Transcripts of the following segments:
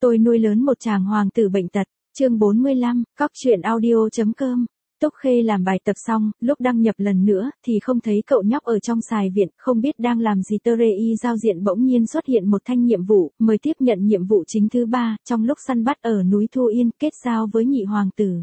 Tôi nuôi lớn một chàng hoàng tử bệnh tật, chương 45, cóc truyện audio.com. Túc Khê làm bài tập xong, lúc đăng nhập lần nữa, thì không thấy cậu nhóc ở trong xài viện, không biết đang làm gì. Terei giao diện bỗng nhiên xuất hiện một thanh nhiệm vụ, mời tiếp nhận nhiệm vụ chính thứ 3, trong lúc săn bắt ở núi Thu Yên, kết giao với nhị hoàng tử.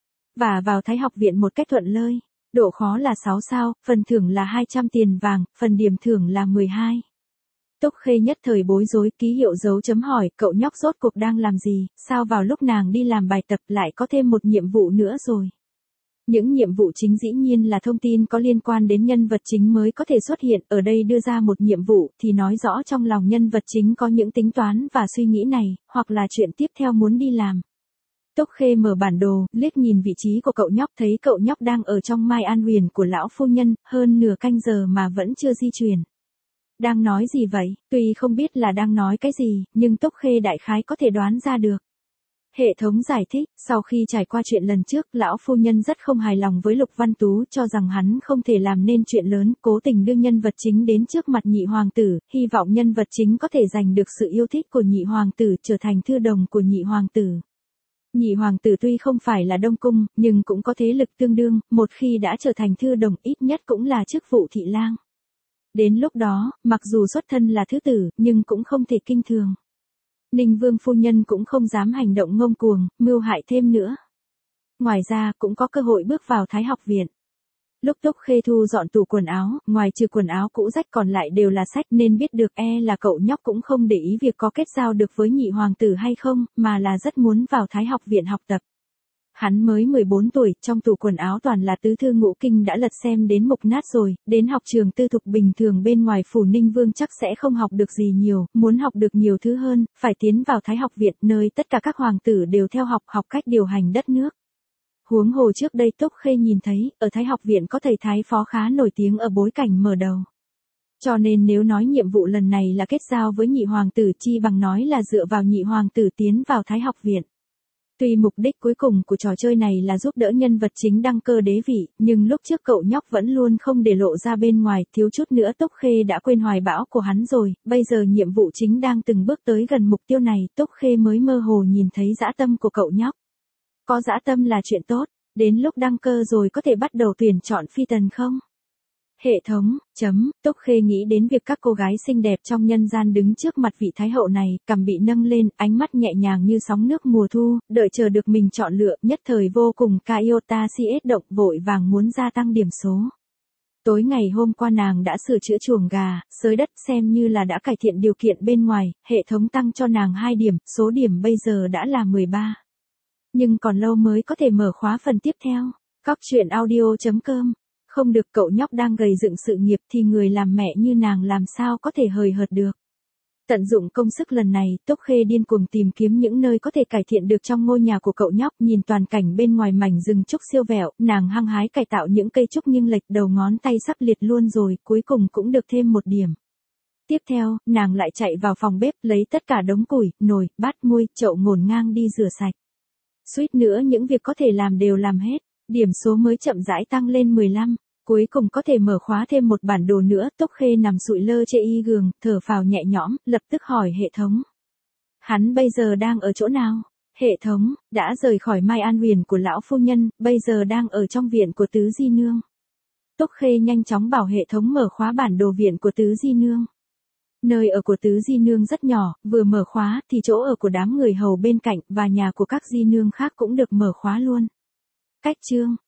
Và vào Thái học viện một cách thuận lợi. Độ khó là 6 sao, phần thưởng là 200 tiền vàng, phần điểm thưởng là 12. Túc Khê nhất thời bối rối, ký hiệu dấu chấm hỏi, cậu nhóc rốt cuộc đang làm gì, sao vào lúc nàng đi làm bài tập lại có thêm một nhiệm vụ nữa rồi. Những nhiệm vụ chính dĩ nhiên là thông tin có liên quan đến nhân vật chính mới có thể xuất hiện, ở đây đưa ra một nhiệm vụ thì nói rõ trong lòng nhân vật chính có những tính toán và suy nghĩ này, hoặc là chuyện tiếp theo muốn đi làm. Túc Khê mở bản đồ, liếc nhìn vị trí của cậu nhóc, thấy cậu nhóc đang ở trong Mai An Huyền của lão phu nhân, hơn nửa canh giờ mà vẫn chưa di chuyển. Đang nói gì vậy? Tuy không biết là đang nói cái gì, nhưng Túc Khê đại khái có thể đoán ra được. Hệ thống giải thích, sau khi trải qua chuyện lần trước, lão phu nhân rất không hài lòng với Lục Văn Tú, cho rằng hắn không thể làm nên chuyện lớn, cố tình đưa nhân vật chính đến trước mặt nhị hoàng tử, hy vọng nhân vật chính có thể giành được sự yêu thích của nhị hoàng tử, trở thành thư đồng của nhị hoàng tử. Nhị hoàng tử tuy không phải là đông cung, nhưng cũng có thế lực tương đương, một khi đã trở thành thư đồng ít nhất cũng là chức vụ thị lang. Đến lúc đó, mặc dù xuất thân là thứ tử, nhưng cũng không thể kinh thường. Ninh Vương phu nhân cũng không dám hành động ngông cuồng, mưu hại thêm nữa. Ngoài ra, cũng có cơ hội bước vào Thái học viện. Lúc Túc Khê thu dọn tủ quần áo, ngoài trừ quần áo cũ rách còn lại đều là sách, nên biết được là cậu nhóc cũng không để ý việc có kết giao được với nhị hoàng tử hay không, mà là rất muốn vào Thái học viện học tập. Hắn mới 14 tuổi, trong tủ quần áo toàn là tứ thư ngũ kinh đã lật xem đến mục nát rồi, đến học trường tư thục bình thường bên ngoài phủ Ninh Vương chắc sẽ không học được gì nhiều, muốn học được nhiều thứ hơn, phải tiến vào Thái học viện nơi tất cả các hoàng tử đều theo học cách điều hành đất nước. Huống hồ trước đây Túc Khê nhìn thấy, ở Thái học viện có thầy Thái phó khá nổi tiếng ở bối cảnh mở đầu. Cho nên nếu nói nhiệm vụ lần này là kết giao với nhị hoàng tử, chi bằng nói là dựa vào nhị hoàng tử tiến vào Thái học viện. Tuy mục đích cuối cùng của trò chơi này là giúp đỡ nhân vật chính đăng cơ đế vị, nhưng lúc trước cậu nhóc vẫn luôn không để lộ ra bên ngoài, thiếu chút nữa Túc Khê đã quên hoài bão của hắn rồi, bây giờ nhiệm vụ chính đang từng bước tới gần mục tiêu này, Túc Khê mới mơ hồ nhìn thấy dã tâm của cậu nhóc. Có dã tâm là chuyện tốt, đến lúc đăng cơ rồi có thể bắt đầu tuyển chọn phi tần không? Hệ thống, Túc Khê nghĩ đến việc các cô gái xinh đẹp trong nhân gian đứng trước mặt vị thái hậu này, cằm bị nâng lên, ánh mắt nhẹ nhàng như sóng nước mùa thu, đợi chờ được mình chọn lựa, nhất thời vô cùng Kaiota CS động, vội vàng muốn gia tăng điểm số. Tối ngày hôm qua nàng đã sửa chữa chuồng gà, xới đất, xem như là đã cải thiện điều kiện bên ngoài, hệ thống tăng cho nàng 2 điểm, số điểm bây giờ đã là 13. Nhưng còn lâu mới có thể mở khóa phần tiếp theo. Cóc truyện audio.com. Không được, cậu nhóc đang gầy dựng sự nghiệp thì người làm mẹ như nàng làm sao có thể hời hợt được. Tận dụng công sức lần này, Túc Khê điên cuồng tìm kiếm những nơi có thể cải thiện được trong ngôi nhà của cậu nhóc, nhìn toàn cảnh bên ngoài mảnh rừng trúc siêu vẹo, nàng hăng hái cải tạo những cây trúc nghiêng lệch, đầu ngón tay sắp liệt luôn rồi, cuối cùng cũng được thêm 1 điểm. Tiếp theo, nàng lại chạy vào phòng bếp, lấy tất cả đống củi, nồi, bát muôi, chậu ngổn ngang đi rửa sạch. Suýt nữa những việc có thể làm đều làm hết. Điểm số mới chậm rãi tăng lên 15, cuối cùng có thể mở khóa thêm một bản đồ nữa. Túc Khê nằm sụi lơ trên y giường, thở phào nhẹ nhõm, lập tức hỏi hệ thống. Hắn bây giờ đang ở chỗ nào? Hệ thống, đã rời khỏi Mai An Huyền của lão phu nhân, bây giờ đang ở trong viện của Tứ Di Nương. Túc Khê nhanh chóng bảo hệ thống mở khóa bản đồ viện của Tứ Di Nương. Nơi ở của Tứ Di Nương rất nhỏ, vừa mở khóa thì chỗ ở của đám người hầu bên cạnh và nhà của các Di Nương khác cũng được mở khóa luôn. Cách chương,